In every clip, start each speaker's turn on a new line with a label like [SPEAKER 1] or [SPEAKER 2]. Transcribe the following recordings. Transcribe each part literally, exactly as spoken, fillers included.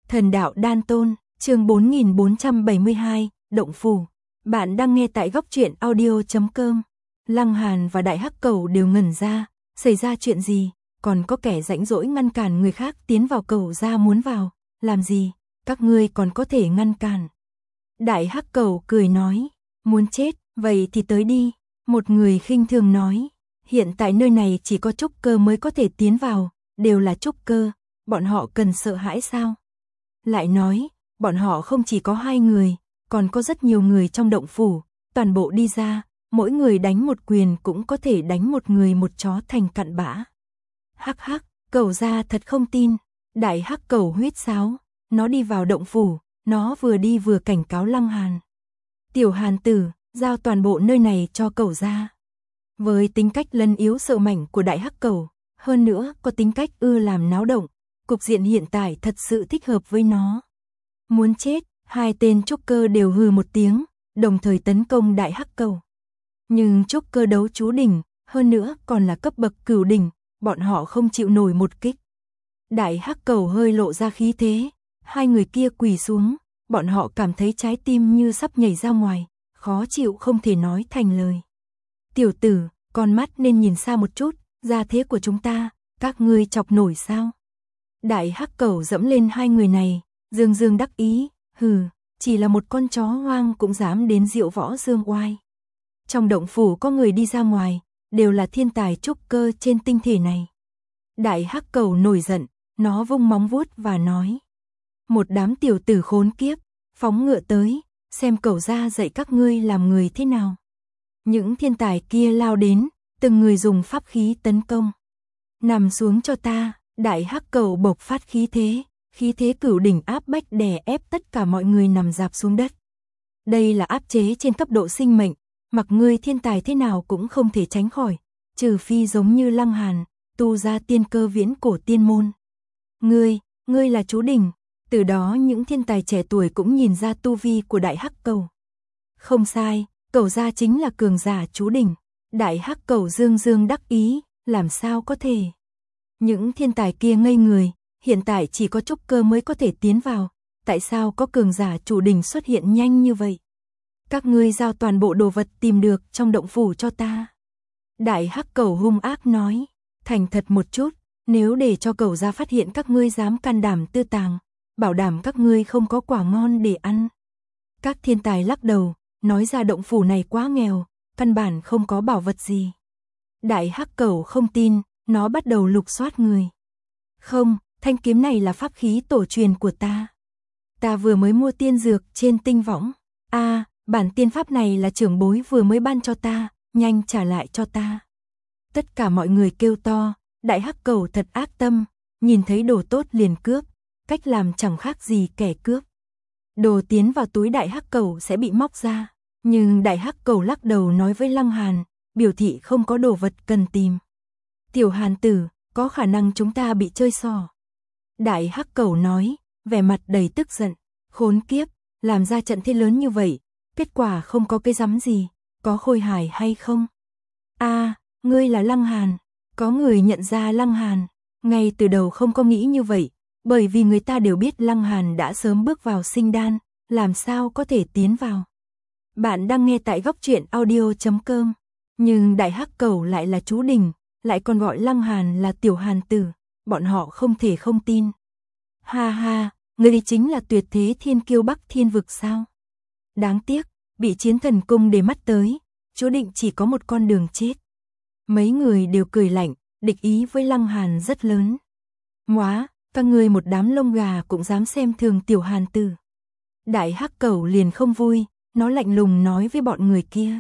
[SPEAKER 1] Thần đạo đan tôn, chương bốn nghìn bốn trăm bảy mươi hai, Động phủ. Bạn đang nghe tại góc truyện audio chấm com. Lăng Hàn và Đại Hắc Cẩu đều ngẩn ra, xảy ra chuyện gì, còn có kẻ rãnh rỗi ngăn cản người khác tiến vào Cẩu gia muốn vào, làm gì, các ngươi còn có thể ngăn cản. Đại Hắc Cẩu cười nói, muốn chết, vậy thì tới đi. Một người khinh thường nói, hiện tại nơi này chỉ có trúc cơ mới có thể tiến vào, đều là trúc cơ, bọn họ cần sợ hãi sao? Lại nói, bọn họ không chỉ có hai người, còn có rất nhiều người trong động phủ, toàn bộ đi ra, mỗi người đánh một quyền cũng có thể đánh một người một chó thành cặn bã. Hắc hắc, Cẩu gia thật không tin. Đại Hắc Cẩu huýt sáo, nó đi vào động phủ, nó vừa đi vừa cảnh cáo Lăng Hàn. Tiểu Hàn tử, giao toàn bộ nơi này cho Cẩu gia. Với tính cách lân yếu sợ mạnh của Đại Hắc Cẩu, hơn nữa có tính cách ưa làm náo động, cục diện hiện tại thật sự thích hợp với nó. Muốn chết, hai tên trúc cơ đều hừ một tiếng, đồng thời tấn công Đại Hắc Cẩu. Nhưng trúc cơ đấu chú đỉnh, hơn nữa còn là cấp bậc cửu đỉnh, bọn họ không chịu nổi một kích. Đại Hắc Cẩu hơi lộ ra khí thế, hai người kia quỳ xuống, bọn họ cảm thấy trái tim như sắp nhảy ra ngoài, khó chịu không thể nói thành lời. Tiểu tử, con mắt nên nhìn xa một chút, gia thế của chúng ta, các ngươi chọc nổi sao? Đại Hắc Cẩu dẫm lên hai người này, dương dương đắc ý, hừ, chỉ là một con chó hoang cũng dám đến diệu võ dương oai. Trong động phủ có người đi ra ngoài, đều là thiên tài trúc cơ trên tinh thể này. Đại Hắc Cẩu nổi giận, nó vung móng vuốt và nói, một đám tiểu tử khốn kiếp, phóng ngựa tới, xem Cẩu gia dạy các ngươi làm người thế nào. Những thiên tài kia lao đến, từng người dùng pháp khí tấn công. Nằm xuống cho ta. Đại Hắc Cẩu bộc phát khí thế, khí thế cửu đỉnh áp bách đè ép tất cả mọi người nằm rạp xuống đất. Đây là áp chế trên cấp độ sinh mệnh, mặc ngươi thiên tài thế nào cũng không thể tránh khỏi, trừ phi giống như Lăng Hàn, tu ra tiên cơ viễn cổ tiên môn. Ngươi, ngươi là chú đỉnh, từ đó những thiên tài trẻ tuổi cũng nhìn ra tu vi của Đại Hắc Cẩu. Không sai, Cẩu gia chính là cường giả chú đỉnh. Đại Hắc Cẩu dương dương đắc ý, làm sao có thể. Những thiên tài kia ngây người, hiện tại chỉ có trúc cơ mới có thể tiến vào, tại sao có cường giả chủ đỉnh xuất hiện nhanh như vậy? Các ngươi giao toàn bộ đồ vật tìm được trong động phủ cho ta. Đại Hắc Cẩu hung ác nói, thành thật một chút, nếu để cho Cẩu gia phát hiện các ngươi dám can đảm tư tàng, bảo đảm các ngươi không có quả ngon để ăn. Các thiên tài lắc đầu, nói ra động phủ này quá nghèo, căn bản không có bảo vật gì. Đại Hắc Cẩu không tin. Nó bắt đầu lục soát người. Không, thanh kiếm này là pháp khí tổ truyền của ta. Ta vừa mới mua tiên dược trên tinh võng. A, à, bản tiên pháp này là trưởng bối vừa mới ban cho ta, nhanh trả lại cho ta. Tất cả mọi người kêu to, Đại Hắc Cẩu thật ác tâm, nhìn thấy đồ tốt liền cướp, cách làm chẳng khác gì kẻ cướp. Đồ tiến vào túi Đại Hắc Cẩu sẽ bị móc ra, nhưng Đại Hắc Cẩu lắc đầu nói với Lăng Hàn, biểu thị không có đồ vật cần tìm. Tiểu Hàn tử, có khả năng chúng ta bị chơi xỏ. Đại Hắc Cẩu nói, vẻ mặt đầy tức giận, khốn kiếp, làm ra trận thế lớn như vậy, kết quả không có cái rắm gì, có khôi hài hay không? A, à, ngươi là Lăng Hàn, có người nhận ra Lăng Hàn, ngay từ đầu không có nghĩ như vậy, bởi vì người ta đều biết Lăng Hàn đã sớm bước vào sinh đan, làm sao có thể tiến vào. Bạn đang nghe tại góc truyện audio chấm com, nhưng Đại Hắc Cẩu lại là chú đỉnh, lại còn gọi Lăng Hàn là Tiểu Hàn tử, bọn họ không thể không tin. Ha ha, người chính là tuyệt thế thiên kiêu Bắc Thiên vực sao? Đáng tiếc, bị chiến thần cung để mắt tới, chú định chỉ có một con đường chết. Mấy người đều cười lạnh, địch ý với Lăng Hàn rất lớn. Móa, các ngươi một đám lông gà cũng dám xem thường Tiểu Hàn tử. Đại Hắc Cẩu liền không vui, nó lạnh lùng nói với bọn người kia.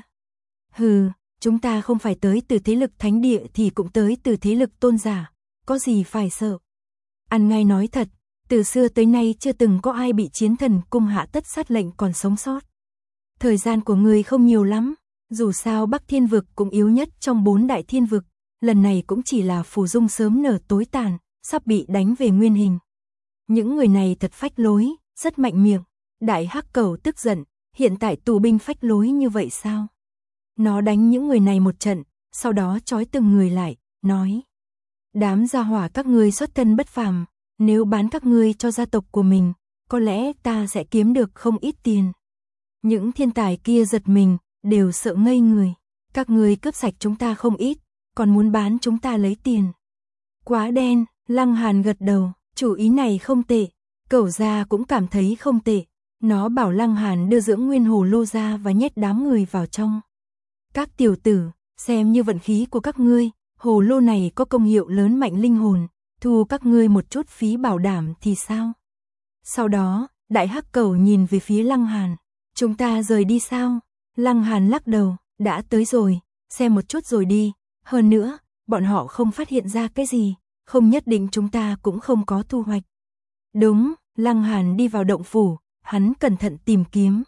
[SPEAKER 1] Hừ. Chúng ta không phải tới từ thế lực thánh địa thì cũng tới từ thế lực tôn giả, có gì phải sợ. Ăn ngay nói thật, từ xưa tới nay chưa từng có ai bị chiến thần cung hạ tất sát lệnh còn sống sót. Thời gian của người không nhiều lắm, dù sao Bắc Thiên vực cũng yếu nhất trong bốn đại thiên vực, lần này cũng chỉ là phù dung sớm nở tối tàn, sắp bị đánh về nguyên hình. Những người này thật phách lối, rất mạnh miệng. Đại Hắc Cẩu tức giận, hiện tại tù binh phách lối như vậy sao? Nó đánh những người này một trận, sau đó trói từng người lại, nói. Đám gia hỏa các ngươi xuất thân bất phàm, nếu bán các ngươi cho gia tộc của mình, có lẽ ta sẽ kiếm được không ít tiền. Những thiên tài kia giật mình, đều sợ ngây người. Các ngươi cướp sạch chúng ta không ít, còn muốn bán chúng ta lấy tiền. Quá đen, Lăng Hàn gật đầu, chủ ý này không tệ. Cẩu gia cũng cảm thấy không tệ. Nó bảo Lăng Hàn đưa dưỡng nguyên hồ lô ra và nhét đám người vào trong. Các tiểu tử, xem như vận khí của các ngươi, hồ lô này có công hiệu lớn mạnh linh hồn, thu các ngươi một chút phí bảo đảm thì sao? Sau đó, đại hắc cẩu nhìn về phía Lăng Hàn, chúng ta rời đi sao? Lăng Hàn lắc đầu, đã tới rồi, xem một chút rồi đi, hơn nữa, bọn họ không phát hiện ra cái gì, không nhất định chúng ta cũng không có thu hoạch. Đúng, Lăng Hàn đi vào động phủ, hắn cẩn thận tìm kiếm.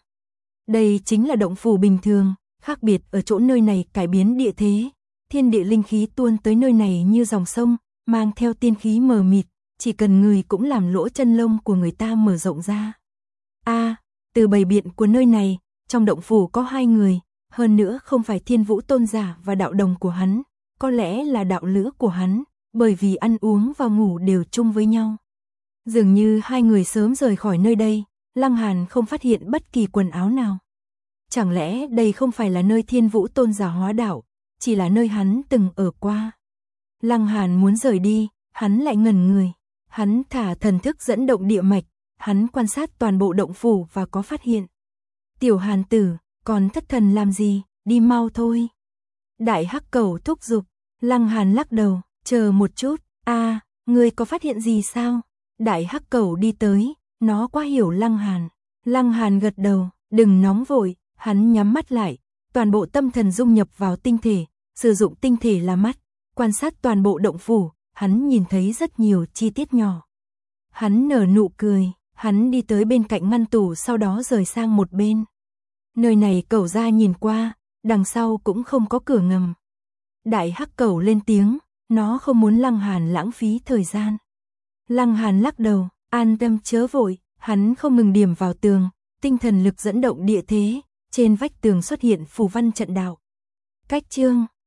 [SPEAKER 1] Đây chính là động phủ bình thường, khác biệt ở chỗ nơi này cải biến địa thế, thiên địa linh khí tuôn tới nơi này như dòng sông, mang theo tiên khí mờ mịt, chỉ cần người cũng làm lỗ chân lông của người ta mở rộng ra. A, à, từ bày biện của nơi này, trong động phủ có hai người, hơn nữa không phải Thiên Vũ tôn giả và đạo đồng của hắn, có lẽ là đạo lữ của hắn, bởi vì ăn uống và ngủ đều chung với nhau. Dường như hai người sớm rời khỏi nơi đây, Lăng Hàn không phát hiện bất kỳ quần áo nào. Chẳng lẽ đây không phải là nơi Thiên Vũ tôn giả hóa đạo, chỉ là nơi hắn từng ở qua. Lăng Hàn muốn rời đi, hắn lại ngẩn người. Hắn thả thần thức dẫn động địa mạch, hắn quan sát toàn bộ động phủ và có phát hiện. Tiểu Hàn tử, còn thất thần làm gì, đi mau thôi. Đại hắc cẩu thúc giục, Lăng Hàn lắc đầu, chờ một chút, a, à, ngươi có phát hiện gì sao? Đại hắc cẩu đi tới, nó quá hiểu Lăng Hàn. Lăng Hàn gật đầu, đừng nóng vội, hắn nhắm mắt lại, toàn bộ tâm thần dung nhập vào tinh thể, sử dụng tinh thể là mắt, quan sát toàn bộ động phủ, hắn nhìn thấy rất nhiều chi tiết nhỏ. Hắn nở nụ cười, hắn đi tới bên cạnh ngăn tủ sau đó rời sang một bên. Nơi này cẩu gia nhìn qua, đằng sau cũng không có cửa ngầm. Đại hắc cẩu lên tiếng, nó không muốn Lăng Hàn lãng phí thời gian. Lăng Hàn lắc đầu, an tâm chớ vội, hắn không ngừng điểm vào tường, tinh thần lực dẫn động địa thế, trên vách tường xuất hiện phù văn trận đạo. Cách chương